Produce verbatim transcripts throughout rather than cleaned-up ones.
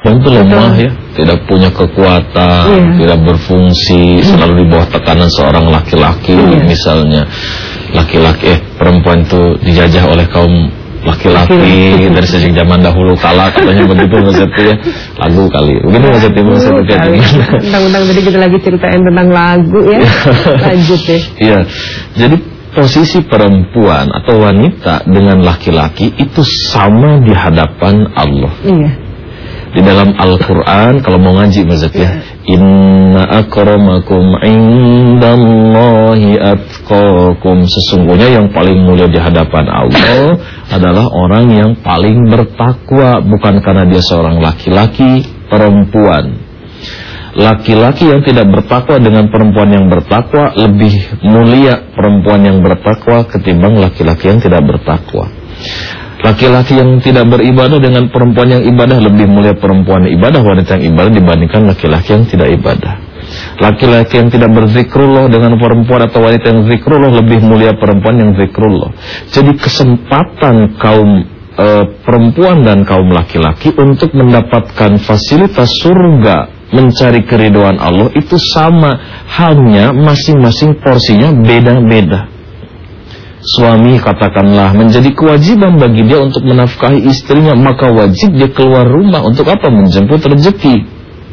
Itu lemah ya, tidak punya kekuatan, iya. tidak berfungsi, hmm. selalu di bawah tekanan seorang laki-laki, iya. misalnya laki-laki eh perempuan itu dijajah oleh kaum laki-laki dari sejak zaman dahulu kala, katanya begitu Mas Yati ya. Lagu kali, begitu Mas Yati, Mas Yati kayak gimana? Undang-undang tadi kita lagi ceritain tentang lagu ya, lanjut ya. Iya, jadi posisi perempuan atau wanita dengan laki-laki itu sama di hadapan Allah. Iya. Di dalam Al-Quran, kalau mau ngaji Mas Zat ya, inna akramakum indallahi atqakum, sesungguhnya yang paling mulia di hadapan Allah adalah orang yang paling bertakwa, bukan karena dia seorang laki-laki, perempuan. Laki-laki yang tidak bertakwa dengan perempuan yang bertakwa, lebih mulia perempuan yang bertakwa ketimbang laki-laki yang tidak bertakwa. Laki-laki yang tidak beribadah dengan perempuan yang ibadah, lebih mulia perempuan ibadah, wanita yang ibadah dibandingkan laki-laki yang tidak ibadah. Laki-laki yang tidak berzikrullah dengan perempuan atau wanita yang zikrullah, lebih mulia perempuan yang zikrullah. Jadi kesempatan kaum e, perempuan dan kaum laki-laki untuk mendapatkan fasilitas surga, mencari keridhaan Allah itu sama, hanya masing-masing porsinya beda-beda. Suami katakanlah menjadi kewajiban bagi dia untuk menafkahi istrinya, maka wajib dia keluar rumah untuk apa? Menjemput rezeki.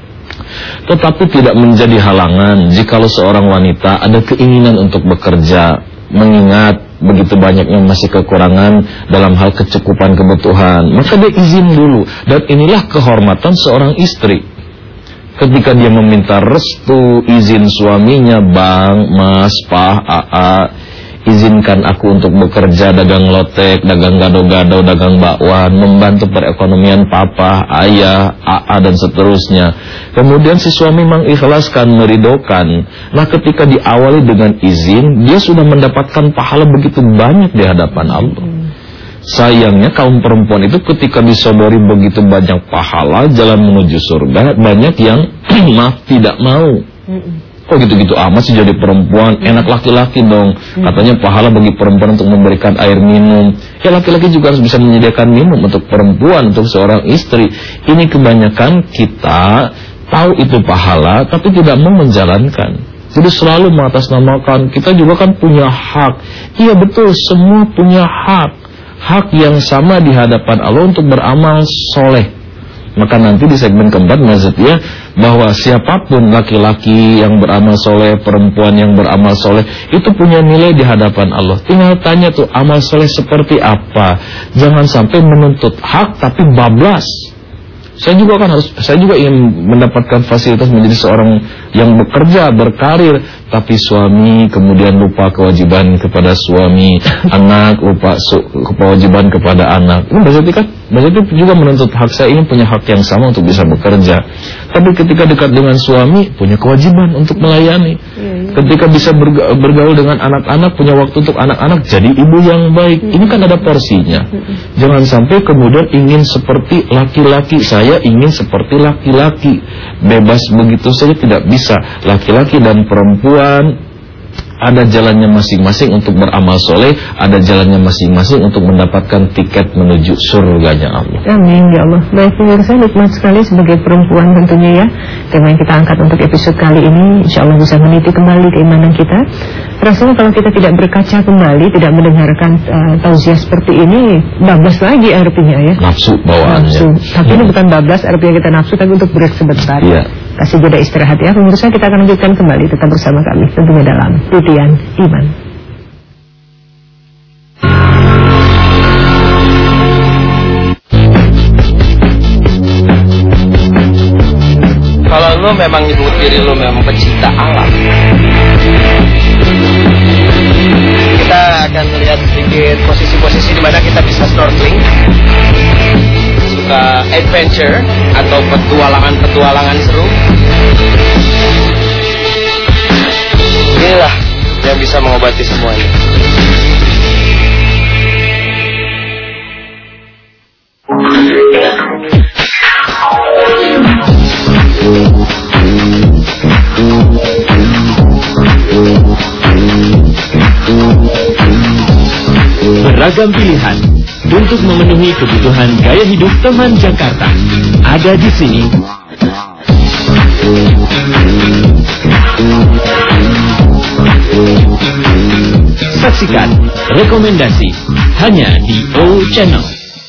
Tetapi tidak menjadi halangan jikalau seorang wanita ada keinginan untuk bekerja, mengingat begitu banyaknya masih kekurangan dalam hal kecukupan kebutuhan, maka dia izin dulu. Dan inilah kehormatan seorang istri. Ketika dia meminta restu, izin suaminya, bang, mas, pah, aa, izinkan aku untuk bekerja, dagang lotek, dagang gado-gado, dagang bakwan, membantu perekonomian papa, ayah, aa, dan seterusnya. Kemudian si suami mengikhlaskan, meridokan. Nah, ketika diawali dengan izin, dia sudah mendapatkan pahala begitu banyak di hadapan Allah. Sayangnya kaum perempuan itu ketika disodori begitu banyak pahala, jalan menuju surga, banyak yang maaf tidak mau. Kok gitu-gitu amat sih jadi perempuan, enak laki-laki dong. Katanya pahala bagi perempuan untuk memberikan air minum. Ya laki-laki juga harus bisa menyediakan minum untuk perempuan, untuk seorang istri. Ini kebanyakan kita tahu itu pahala, tapi tidak mau menjalankan. Jadi selalu mengatasnamakan, kita juga kan punya hak. Iya betul, semua punya hak. Hak yang sama di hadapan Allah untuk beramal soleh. Maka nanti di segmen keempat maksudnya bahwa siapapun laki-laki yang beramal soleh, perempuan yang beramal soleh, itu punya nilai di hadapan Allah. Tinggal tanya tuh amal soleh seperti apa. Jangan sampai menuntut hak tapi bablas. Saya juga kan harus, saya juga ingin mendapatkan fasilitas menjadi seorang yang bekerja, berkarir, tapi suami kemudian lupa kewajiban kepada suami, anak lupa su, kewajiban kepada anak. Ini berarti kan, berarti juga menuntut hak. Saya ingin punya hak yang sama untuk bisa bekerja. Tapi ketika dekat dengan suami, punya kewajiban untuk melayani. Ketika bisa bergaul dengan anak-anak, punya waktu untuk anak-anak, jadi ibu yang baik. Ini kan ada porsinya. Jangan sampai kemudian ingin seperti laki-laki. Saya ingin seperti laki-laki. Bebas begitu saja tidak bisa. Laki-laki dan perempuan ada jalannya masing-masing untuk beramal soleh, ada jalannya masing-masing untuk mendapatkan tiket menuju surganya Allah. Amin ya Allah. Baik pemirsa, nikmat sekali sebagai perempuan tentunya ya. Tema yang kita angkat untuk episode kali ini insya Allah bisa meniti kembali keimanan kita. Rasanya kalau kita tidak berkaca kembali, tidak mendengarkan uh, tausiah seperti ini, bablas lagi artinya ya. Nafsu bawaannya. Nafsu. Tapi hmm. ini bukan bablas artinya kita nafsu, tapi untuk break sebentar. Iya. Kasih jeda istirahat ya. Pemirsa, kita akan lanjutkan kembali tetap bersama kami tentunya dalam Titian Iman. Kalau lu memang nyebut diri lu memang pecinta alam, kita akan melihat sedikit posisi-posisi di mana kita bisa snorkeling, suka adventure atau petualangan-petualangan seru. Inilah yang bisa mengobati semuanya. Beragam pilihan, untuk memenuhi kebutuhan gaya hidup teman Jakarta. Ada di sini. Saksikan rekomendasi hanya di O Channel.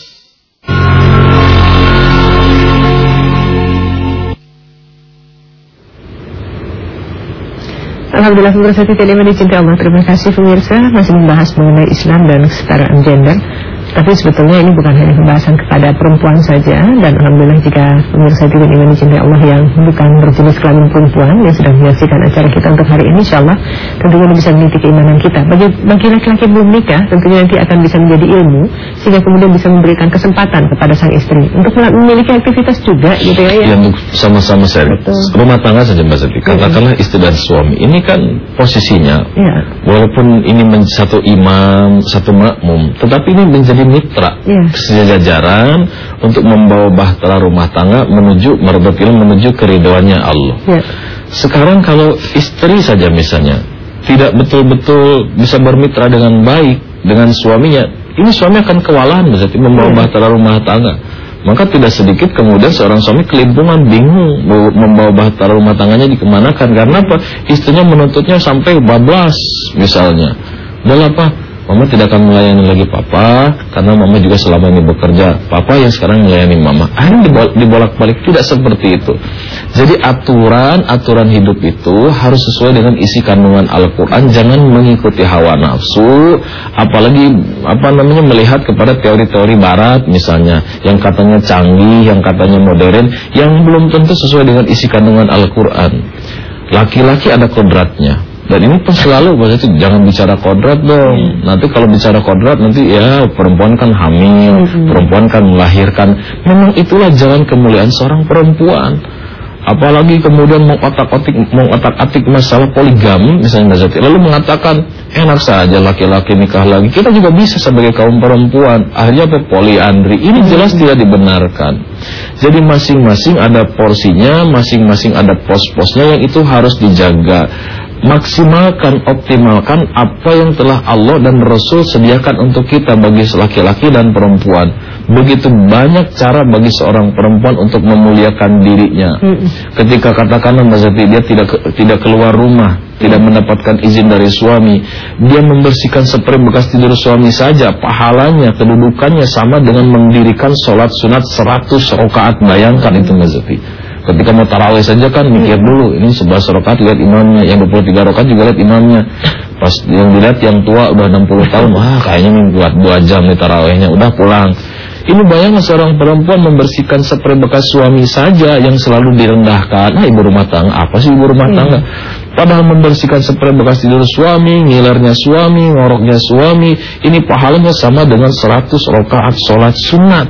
Alhamdulillah, pemirsa T V lima dicintai Allah. Terima kasih pemirsa, masih membahas mengenai Islam dan kesetaraan gender. Tapi sebetulnya ini bukan hanya pembahasan kepada perempuan saja. Dan Alhamdulillah jika pemirsa T V lima dicintai Allah yang bukan berjenis kelamin perempuan yang sedang menyaksikan acara kita untuk hari ini, insyaAllah tentunya bisa meniti keimanan kita. Bagi, bagi laki-laki belum nikah, tentunya nanti akan bisa menjadi ilmu, sehingga kemudian bisa memberikan kesempatan kepada sang istri untuk memiliki aktivitas juga gitu ya. Ya, untuk sama-sama serius. Rumah tangga saja Mbak Zati, katakanlah istri dan suami ini kan posisinya ya, walaupun ini satu imam, satu makmum, tetapi ini menjadi mitra ya, sejajaran untuk membawa bahtera rumah tangga menuju merebut ilmu, menuju keridhoannya Allah ya. Sekarang kalau istri saja misalnya tidak betul-betul bisa bermitra dengan baik dengan suaminya, ini suami akan kewalahan berarti membawa ya, bahtera rumah tangga. Maka tidak sedikit kemudian seorang suami kelimpungan, bingung membawa bahtera rumah tangganya dikemanakan. Karena apa? Istrinya menuntutnya sampai bablas misalnya. Udah apa? Mama tidak akan melayani lagi papa, karena mama juga selama ini bekerja. Papa yang sekarang melayani mama. Akhirnya dibolak-balik, tidak seperti itu. Jadi aturan-aturan hidup itu harus sesuai dengan isi kandungan Al-Quran. Jangan mengikuti hawa nafsu, apalagi apa namanya melihat kepada teori-teori Barat misalnya, yang katanya canggih, yang katanya modern, yang belum tentu sesuai dengan isi kandungan Al-Quran. Laki-laki ada kodratnya. Dan ini pun selalu maksudnya jangan bicara kodrat dong. Hmm. Nanti kalau bicara kodrat nanti ya perempuan kan hamil, hmm. perempuan kan melahirkan. Memang itulah jalan kemuliaan seorang perempuan. Apalagi kemudian mengotak-atik mengotak-atik masalah poligami misalnya Zati, lalu mengatakan enak saja laki-laki nikah lagi. Kita juga bisa sebagai kaum perempuan. Akhirnya apa? Poliandri. Ini jelas tidak dibenarkan. Jadi masing-masing ada porsinya, masing-masing ada pos-posnya yang itu harus dijaga. Maksimalkan, optimalkan apa yang telah Allah dan Rasul sediakan untuk kita bagi laki-laki dan perempuan. Begitu banyak cara bagi seorang perempuan untuk memuliakan dirinya. Mm. Ketika katakanlah Mbak Zati, dia tidak tidak keluar rumah, tidak mendapatkan izin dari suami, dia membersihkan spray bekas tidur suami saja, pahalanya, kedudukannya sama dengan mendirikan sholat sunat seratus rakaat. Bayangkan itu Mbak Zati. Ketika mau tarawih saja kan mikir dulu, ini sebelas rakaat lihat imamnya, yang dua puluh tiga rakaat juga lihat imamnya. Pas yang dilihat yang tua udah enam puluh tahun, wah kayaknya buat dua jam nih tarawihnya, udah pulang. Ini bayangkan seorang perempuan membersihkan spray bekas suami saja yang selalu direndahkan. Nah, ibu rumah tangga, apa sih ibu rumah tangga? Padahal membersihkan spray bekas tidur suami, ngilernya suami, ngoroknya suami, ini pahalanya sama dengan seratus rakaat sholat sunat.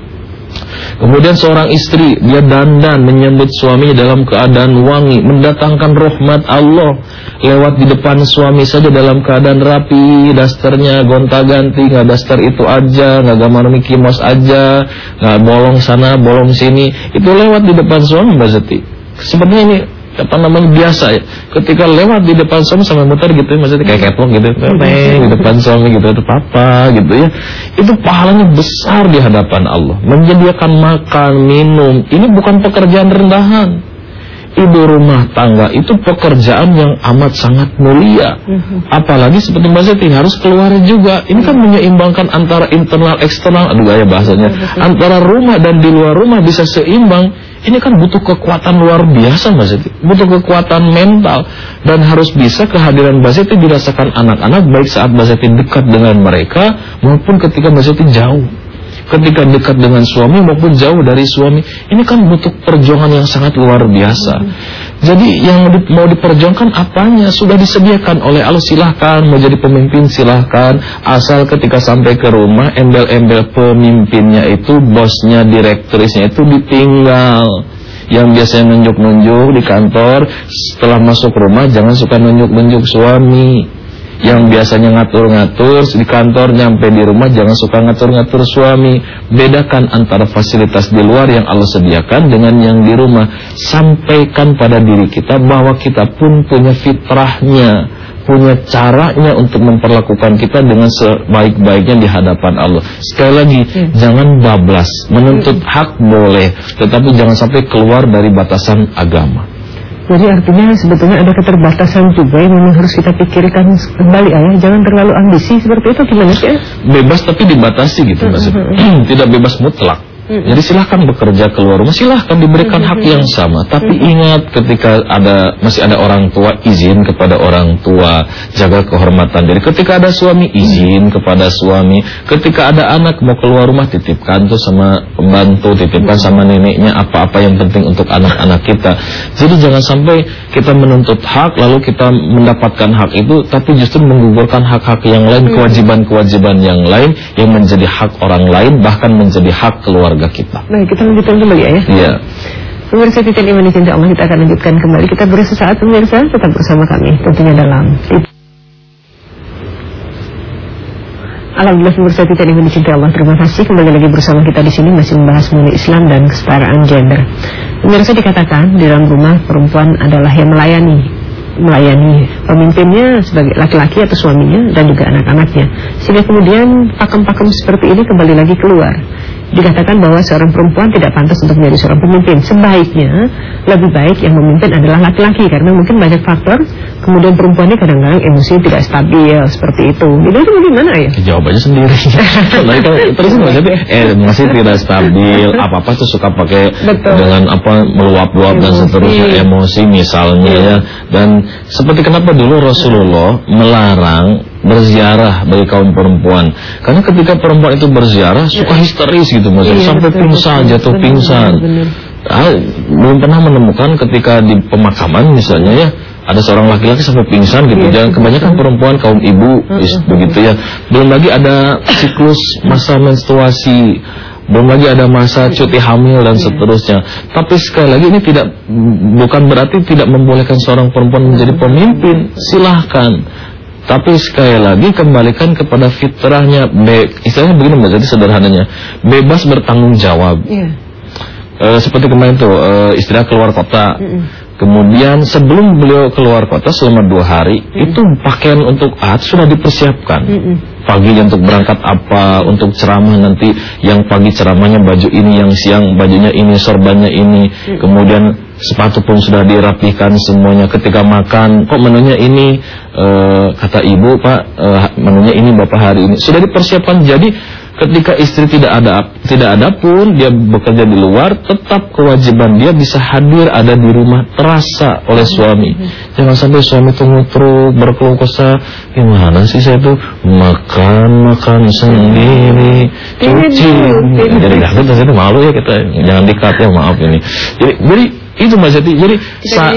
Kemudian seorang istri, dia dandan menyambut suaminya dalam keadaan wangi, mendatangkan rahmat Allah. Lewat di depan suami saja dalam keadaan rapi, dasternya gonta-ganti, nggak daster itu aja, nggak gambar Mickey Mouse aja, nggak bolong sana, bolong sini. Itu lewat di depan suami Mbak Zeti. Sebenarnya ini apa namanya biasa ya. Ketika lewat di depan suami sampai muter gitu ya, maksudnya kayak catwalk gitu, di depan suami gitu, itu papa gitu ya. Itu pahalanya besar di hadapan Allah. Menyediakan makan, minum, ini bukan pekerjaan rendahan. Ibu rumah tangga itu pekerjaan yang amat sangat mulia. Apalagi seperti Mbak Zeti harus keluar juga. Ini kan menyeimbangkan antara internal eksternal, aduh gaya bahasanya, antara rumah dan di luar rumah bisa seimbang. Ini kan butuh kekuatan luar biasa Mbak Zeti, butuh kekuatan mental. Dan harus bisa kehadiran Mbak Zeti dirasakan anak-anak, baik saat Mbak Zeti dekat dengan mereka maupun ketika Mbak Zeti jauh. Ketika dekat dengan suami maupun jauh dari suami, ini kan butuh perjuangan yang sangat luar biasa. Jadi yang di, mau diperjuangkan apanya sudah disediakan oleh Allah. Silahkan mau jadi pemimpin silahkan, asal ketika sampai ke rumah embel-embel pemimpinnya itu, bosnya, direkturisnya itu ditinggal. Yang biasanya nunjuk-nunjuk di kantor, setelah masuk rumah jangan suka nunjuk-nunjuk suami. Yang biasanya ngatur-ngatur di kantor, nyampe di rumah jangan suka ngatur-ngatur suami. Bedakan antara fasilitas di luar yang Allah sediakan dengan yang di rumah. Sampaikan pada diri kita bahwa kita pun punya fitrahnya, punya caranya untuk memperlakukan kita dengan sebaik-baiknya di hadapan Allah. Sekali lagi, hmm. jangan bablas. Menuntut hmm. hak boleh, tetapi jangan sampai keluar dari batasan agama. Jadi artinya sebetulnya ada keterbatasan juga yang memang harus kita pikirkan kembali, ayah. Jangan terlalu ambisi seperti itu, gimana sih? Bebas tapi dibatasi gitu, Mbak Siti. Tidak bebas mutlak. Jadi silahkan bekerja keluar rumah, silahkan diberikan hak yang sama. Tapi ingat, ketika ada masih ada orang tua, izin kepada orang tua, jaga kehormatan diri. Ketika ada suami, izin kepada suami. Ketika ada anak mau keluar rumah, titipkan tuh sama pembantu, titipkan sama neneknya apa-apa yang penting untuk anak-anak kita. Jadi jangan sampai kita menuntut hak lalu kita mendapatkan hak itu, tapi justru menggugurkan hak-hak yang lain, kewajiban-kewajiban yang lain yang menjadi hak orang lain, bahkan menjadi hak keluarga kita. Baik, kita lanjutkan kembali ya. Iya. Pemirsa Titik Iman Cinta Allah, kita akan lanjutkan kembali. Kita beri sesaat pemirsa, tetap bersama kami tentunya dalam Alhamdulillah. Pemirsa Titik Iman Cinta Allah, terima kasih kembali lagi bersama kita di sini, masih membahas mengenai Islam dan kesetaraan gender. Pemirsa, dikatakan di dalam rumah perempuan adalah yang melayani melayani pemimpinnya sebagai laki-laki atau suaminya dan juga anak-anaknya, sehingga kemudian pakem-pakem seperti ini kembali lagi keluar. Dikatakan bahwa seorang perempuan tidak pantas untuk menjadi seorang pemimpin. Sebaiknya lebih baik yang memimpin adalah laki-laki, karena mungkin banyak faktor. Kemudian perempuan ini kadang-kadang emosi tidak stabil seperti itu. Jadi itu bagaimana ya? Jawabannya sendiri. Terus maksudnya eh masih tidak stabil, apa-apa tuh suka pakai Betul. dengan apa meluap-luap dan seterusnya, emosi misalnya ya. Dan seperti kenapa dulu Rasulullah melarang berziarah bagi kaum perempuan, karena ketika perempuan itu berziarah suka histeris gitu, maksudnya iya, sampai betul, pingsan, betul, jatuh betul, pingsan. Betul, betul. Ah, belum pernah menemukan ketika di pemakaman misalnya ya ada seorang laki-laki sampai pingsan gitu. Jangan iya, kebanyakan betul. perempuan kaum ibu uh, uh, begitu ya. Belum lagi ada siklus masa menstruasi, belum lagi ada masa cuti hamil dan seterusnya. Tapi sekali lagi ini tidak bukan berarti tidak membolehkan seorang perempuan menjadi pemimpin. Silahkan. Tapi sekali lagi kembalikan kepada fitrahnya. Be, istilahnya begini Mbak, jadi sederhananya bebas bertanggung jawab. Yeah. E, seperti kemarin tuh e, istilah keluar kota. Mm -mm. Kemudian sebelum beliau keluar kota selama dua hari, mm -mm. itu pakaian untuk ahad sudah dipersiapkan. Mm -mm. Pagi untuk berangkat apa, untuk ceramah nanti yang pagi ceramahnya baju ini, yang siang bajunya ini, sorbannya ini. Mm. Kemudian sepatu pun sudah dirapikan semuanya. Ketika makan, kok menunya ini, e, kata ibu, Pak, e, menunya ini bapak hari ini sudah dipersiapkan. Jadi ketika istri tidak ada tidak ada pun dia bekerja di luar, tetap kewajiban dia bisa hadir ada di rumah, terasa oleh suami. Jangan sampai suami itu ngutruk, berkeluh kesah, gimana sih saya tuh makan makan sendiri, cuci. Jadi aku tuh malu ya, kita jangan dikat ya, maaf ini. Jadi jadi itu Mbak Siti. Jadi sa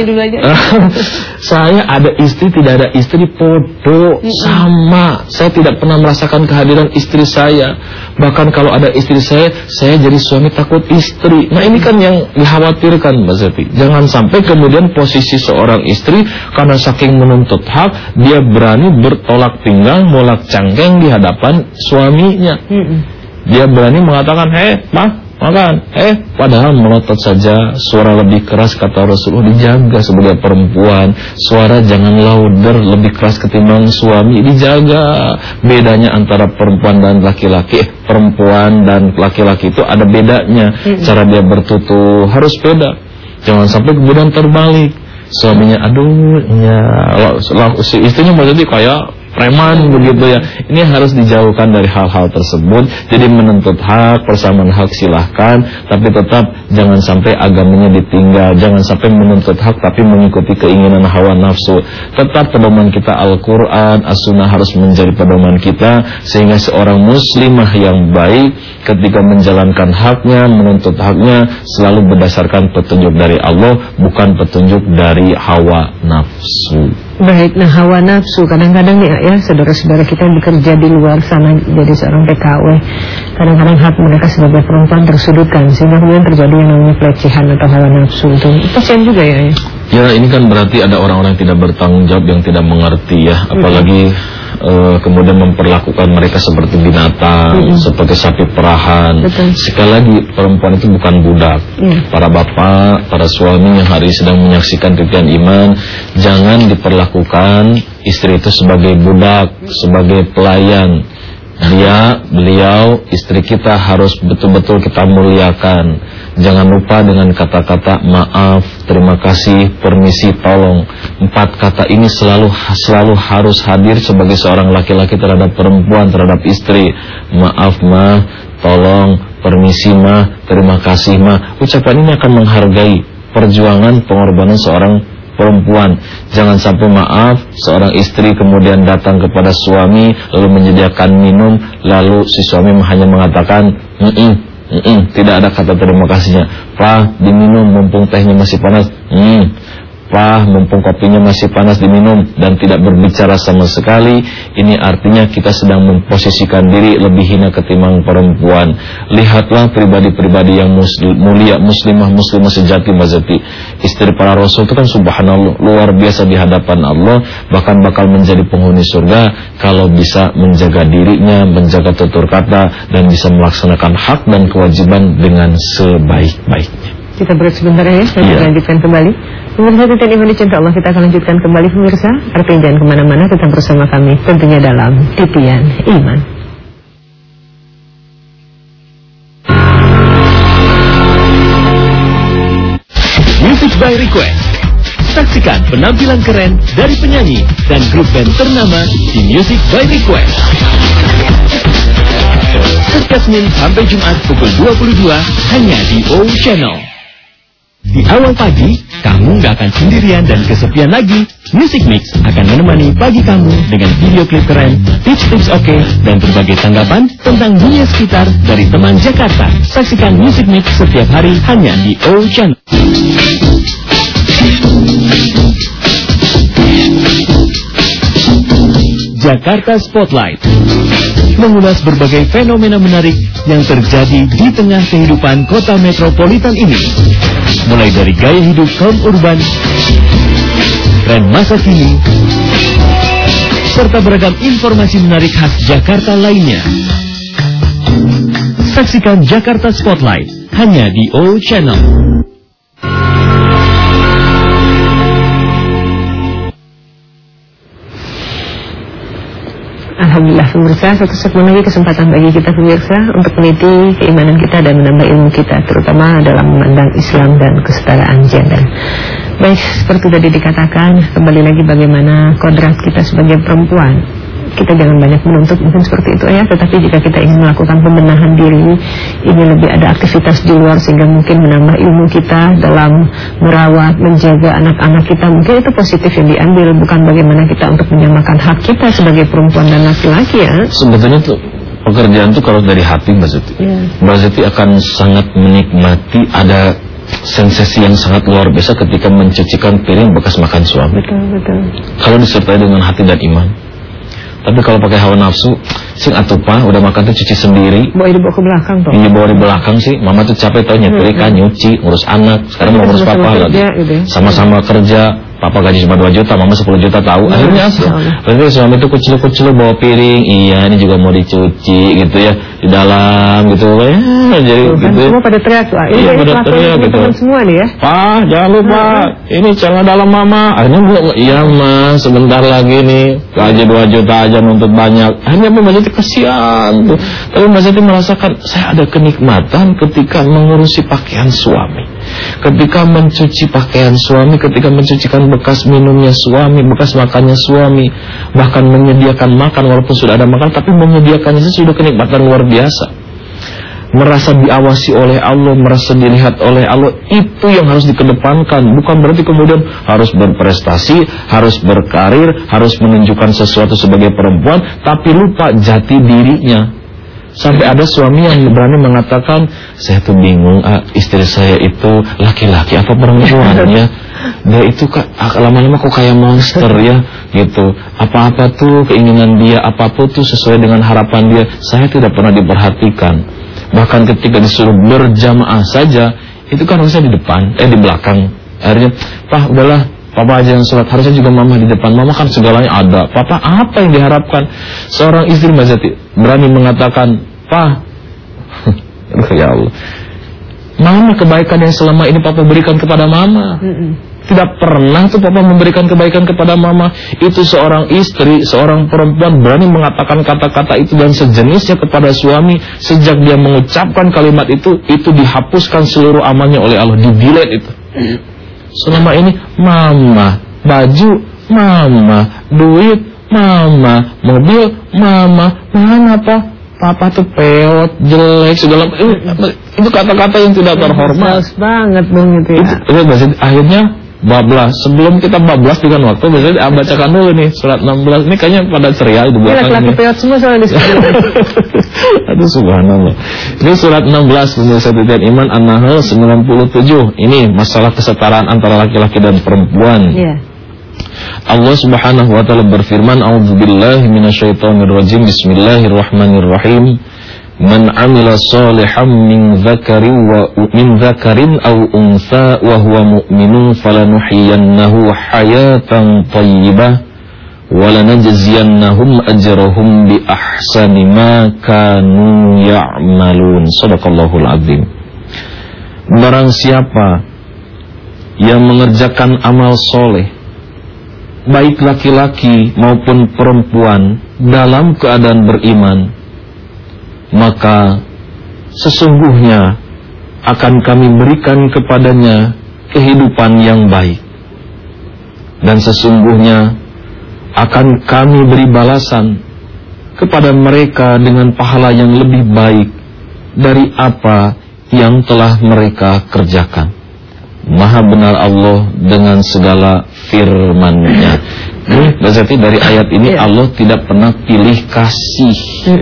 saya ada istri, tidak ada istri, podo mm-hmm. sama. Saya tidak pernah merasakan kehadiran istri saya. Bahkan kalau ada istri saya, saya jadi suami takut istri. Nah ini kan yang dikhawatirkan Mbak Siti. Jangan sampai kemudian posisi seorang istri karena saking menuntut hak, dia berani bertolak pinggang, molak cangkeng di hadapan suaminya. Mm-hmm. Dia berani mengatakan, hei mah makan, eh padahal melotot saja, suara lebih keras kata Rasulullah, dijaga sebagai perempuan, suara jangan louder, lebih keras ketimbang suami, dijaga. Bedanya antara perempuan dan laki-laki, eh, perempuan dan laki-laki itu ada bedanya, hmm. cara dia bertutur harus beda. Jangan sampai kemudian terbalik, suaminya aduh ya, si istrinya mau jadi kayak preman begitu ya. Ini harus dijauhkan dari hal-hal tersebut. Jadi menuntut hak, persamaan hak silahkan, tapi tetap jangan sampai agamanya ditinggal. Jangan sampai menuntut hak tapi mengikuti keinginan hawa nafsu. Tetap pedoman kita Al-Quran, As-Sunnah harus menjadi pedoman kita, sehingga seorang muslimah yang baik ketika menjalankan haknya, menuntut haknya selalu berdasarkan petunjuk dari Allah, bukan petunjuk dari hawa nafsu. Baik, nah hawa nafsu kadang-kadang nih ya, saudara-saudara kita yang bekerja di luar sana jadi seorang P K W, kadang-kadang hak mereka sebagai perempuan tersudutkan, sehingga kemudian terjadi yang namanya pelecehan atau hawa nafsu. Itu kasihan juga ya, ya. Ya, ini kan berarti ada orang-orang yang tidak bertanggung jawab, yang tidak mengerti ya, apalagi mm-hmm. uh, kemudian memperlakukan mereka seperti binatang, mm-hmm. seperti sapi perahan. Betul. Sekali lagi, perempuan itu bukan budak. Mm. Para bapak, para suami yang hari ini sedang menyaksikan titian iman, jangan diperlakukan istri itu sebagai budak, sebagai pelayan. Dia, beliau, istri kita harus betul-betul kita muliakan. Jangan lupa dengan kata-kata maaf, terima kasih, permisi, tolong. Empat kata ini selalu selalu harus hadir sebagai seorang laki-laki terhadap perempuan, terhadap istri. Maaf ma, tolong, permisi ma, terima kasih ma. Ucapan ini akan menghargai perjuangan pengorbanan seorang perempuan. Jangan sampai maaf, seorang istri kemudian datang kepada suami lalu menyediakan minum, lalu si suami hanya mengatakan mm-mm, mm-mm, tidak ada kata terima kasihnya. Pak, diminum mumpung tehnya masih panas. mm. Pak, mumpung kopinya masih panas, diminum, dan tidak berbicara sama sekali. Ini artinya kita sedang memposisikan diri lebih hina ketimbang perempuan. Lihatlah pribadi-pribadi yang muslim, mulia, muslimah, muslimah sejati, mazati. Istri para rasul itu kan subhanallah, luar biasa di hadapan Allah, bahkan bakal menjadi penghuni surga kalau bisa menjaga dirinya, menjaga tutur kata, dan bisa melaksanakan hak dan kewajiban dengan sebaik-baiknya. Kita break sebentar ya, kita yeah. lanjutkan kembali. Pemirsa Titian Iman dicinta Allah, kita akan lanjutkan kembali pemirsa. Artinya jangan kemana-mana, tetap bersama kami tentunya dalam Titian Iman. Music by Request. Saksikan penampilan keren dari penyanyi dan grup band ternama di Music by Request. Setiap Senin sampai Jumat pukul dua puluh dua hanya di O Channel. Di awal pagi, kamu gak akan sendirian dan kesepian lagi. Music Mix akan menemani pagi kamu dengan video klip keren, tips-tips oke, dan berbagai tanggapan tentang dunia sekitar dari teman Jakarta. Saksikan Music Mix setiap hari hanya di O Channel. Jakarta Spotlight mengulas berbagai fenomena menarik yang terjadi di tengah kehidupan kota metropolitan ini, mulai dari gaya hidup kaum urban, tren masa kini, serta beragam informasi menarik khas Jakarta lainnya. Saksikan Jakarta Spotlight hanya di O Channel. Alhamdulillah pemirsa, satu segmen lagi kesempatan bagi kita pemirsa untuk meniti keimanan kita dan menambah ilmu kita, terutama dalam memandang Islam dan kesetaraan gender. Baik, seperti tadi dikatakan, kembali lagi bagaimana kodrat kita sebagai perempuan. Kita jangan banyak menuntut, mungkin seperti itu ya, tetapi jika kita ingin melakukan pembenahan diri, ini lebih ada aktivitas di luar sehingga mungkin menambah ilmu kita dalam merawat, menjaga anak-anak kita, mungkin itu positif yang diambil, bukan bagaimana kita untuk menyamakan hak kita sebagai perempuan dan laki-laki ya. Sebetulnya tuh pekerjaan tuh kalau dari hati Mbak Zeti, yeah. Mbak Zeti akan sangat menikmati, ada sensasi yang sangat luar biasa ketika mencucikan piring bekas makan suami. Betul, betul. Kalau disertai dengan hati dan iman. Tapi kalau pakai hawa nafsu, sing atuh pa, udah makan tuh cuci sendiri. Bawa dibawa ke belakang toh. Ini bawa di belakang sih, mama tuh capek tau nyetir kan, nyuci, ngurus anak, sekarang mau ngurus papa lagi. Sama-sama kerja, papa gaji cuma dua juta, mama sepuluh juta tahu. Ya, akhirnya akhirnya suami itu kucil-kucil bawa piring, iya ini juga mau dicuci gitu ya, di dalam gitu ya. Jadi tuh, kan gitu. Semua pada teriak tuh. Ini iya, pada teriak gitu. Semua nih ya. Pak, jangan lupa, hmm. ini celana dalam mama. Akhirnya iya mas, sebentar lagi nih, gaji dua juta aja nuntut banyak. Akhirnya Mbak Zeti kasihan tuh. Tapi Mbak Zeti merasakan saya ada kenikmatan ketika mengurusi pakaian suami, ketika mencuci pakaian suami, ketika mencucikan bekas minumnya suami, bekas makannya suami, bahkan menyediakan makan walaupun sudah ada makan, tapi menyediakannya itu sudah kenikmatan luar biasa. Merasa diawasi oleh Allah, merasa dilihat oleh Allah, itu yang harus dikedepankan. Bukan berarti kemudian harus berprestasi, harus berkarir, harus menunjukkan sesuatu sebagai perempuan, tapi lupa jati dirinya. Sampai ada suami yang berani mengatakan, saya tuh bingung, ah, istri saya itu laki-laki apa perempuan ya. Dia itu lama-lama kok kayak monster ya gitu. Apa-apa tuh keinginan dia, apapun tuh sesuai dengan harapan dia, saya tidak pernah diperhatikan. Bahkan ketika disuruh berjamaah saja, itu kan harusnya di depan, eh di belakang. Akhirnya, Pak, udahlah, Papa aja yang sholat, harusnya juga Mama di depan. Mama kan segalanya ada. Papa, apa yang diharapkan? Seorang istri Mbak Zati berani mengatakan, Pak, ya Allah, Mama kebaikan yang selama ini Papa berikan kepada Mama. Mm-mm. Tidak pernah tuh Papa memberikan kebaikan kepada Mama. Itu seorang istri, seorang perempuan berani mengatakan kata-kata itu dan sejenisnya kepada suami. Sejak dia mengucapkan kalimat itu, itu dihapuskan seluruh amalnya oleh Allah, di-delete itu. Selama ini Mama, baju Mama, duit Mama, mobil Mama, mana Pak? Papa tuh peot, jelek, segala itu, itu kata-kata yang tidak terhormat. Jelas banget dong itu ya. Itu, itu akhirnya bablas. Sebelum kita bablas dengan waktu, biasanya bacakan dulu nih surat enam belas. Ini kayaknya pada ceria di belakang ini. Laki-laki peot semua soalnya di sekolah. Aduh subhanallah. Ini surat enam belas pemirsa Titian Iman An-Nahl sembilan puluh tujuh. Ini masalah kesetaraan antara laki-laki dan perempuan. Iya. Allah Subhanahu wa taala berfirman, A'udzubillahi minasyaitonirrajim. Bismillahirrahmanirrahim. Man 'amila shalihan min dzakarin wa min dzakarin aw untha wa huwa mu'minun falanuhyiyannahu hayatan thayyibah wa lanajziyannahum ajrahum bi ahsani ma kanu ya'malun. Shadaqallahul azim. Barang siapa yang mengerjakan amal soleh, baik laki-laki maupun perempuan, dalam keadaan beriman, maka sesungguhnya akan kami berikan kepadanya kehidupan yang baik, dan sesungguhnya akan kami beri balasan kepada mereka dengan pahala yang lebih baik dari apa yang telah mereka kerjakan. Maha benar Allah dengan segala firman-Nya. Berarti dari ayat ini Allah tidak pernah pilih kasih.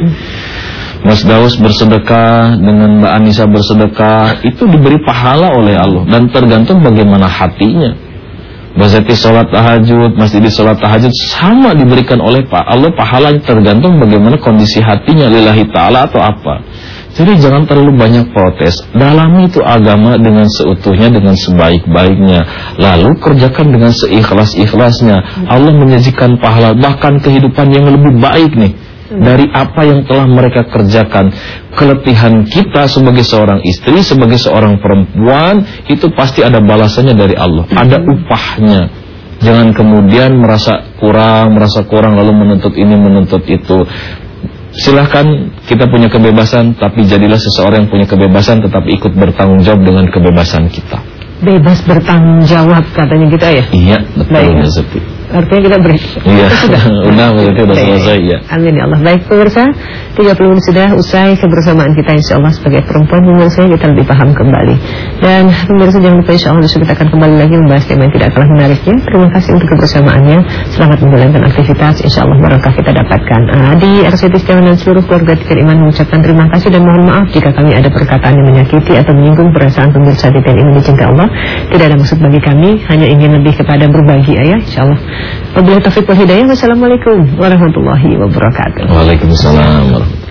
Mas Daus bersedekah dengan Mbak Anissa bersedekah, itu diberi pahala oleh Allah dan tergantung bagaimana hatinya. Mbak Zati sholat tahajud, Mas Didi sholat tahajud, sama diberikan oleh Pak Allah pahala, tergantung bagaimana kondisi hatinya lillahi ta'ala atau apa. Jadi jangan terlalu banyak protes. Dalami itu agama dengan seutuhnya, dengan sebaik-baiknya. Lalu kerjakan dengan seikhlas-ikhlasnya. Allah menyajikan pahala, bahkan kehidupan yang lebih baik nih dari apa yang telah mereka kerjakan. Keletihan kita sebagai seorang istri, sebagai seorang perempuan, itu pasti ada balasannya dari Allah, ada upahnya. Jangan kemudian merasa kurang, merasa kurang lalu menuntut ini, menuntut itu. Silahkan, kita punya kebebasan, tapi jadilah seseorang yang punya kebebasan tetapi ikut bertanggung jawab dengan kebebasan kita. Bebas bertanggung jawab katanya kita ya. Iya, betul. Seperti artinya kita beri. Iya, sudah. Udah, berarti sudah selesai ya. Amin ya Allah. Baik pemirsa, tiga puluh menit sudah usai kebersamaan kita, insya Allah sebagai perempuan pemirsa kita lebih paham kembali. Dan pemirsa jangan lupa, insya Allah besok kita akan kembali lagi membahas tema yang tidak kalah menariknya. Terima kasih untuk kebersamaannya. Selamat menjalankan aktivitas, insya Allah barokah kita dapatkan. Uh, di R C T Setiawan dan seluruh keluarga Titian Iman mengucapkan terima kasih dan mohon maaf jika kami ada perkataan yang menyakiti atau menyinggung perasaan pemirsa Titian Iman dicinta Allah. Tidak ada maksud bagi kami, hanya ingin lebih kepada berbagi ya, insya Allah. Wabillahi taufiq wal hidayah. Wassalamualaikum warahmatullahi wabarakatuh. Waalaikumsalam warahmatullahi wabarakatuh.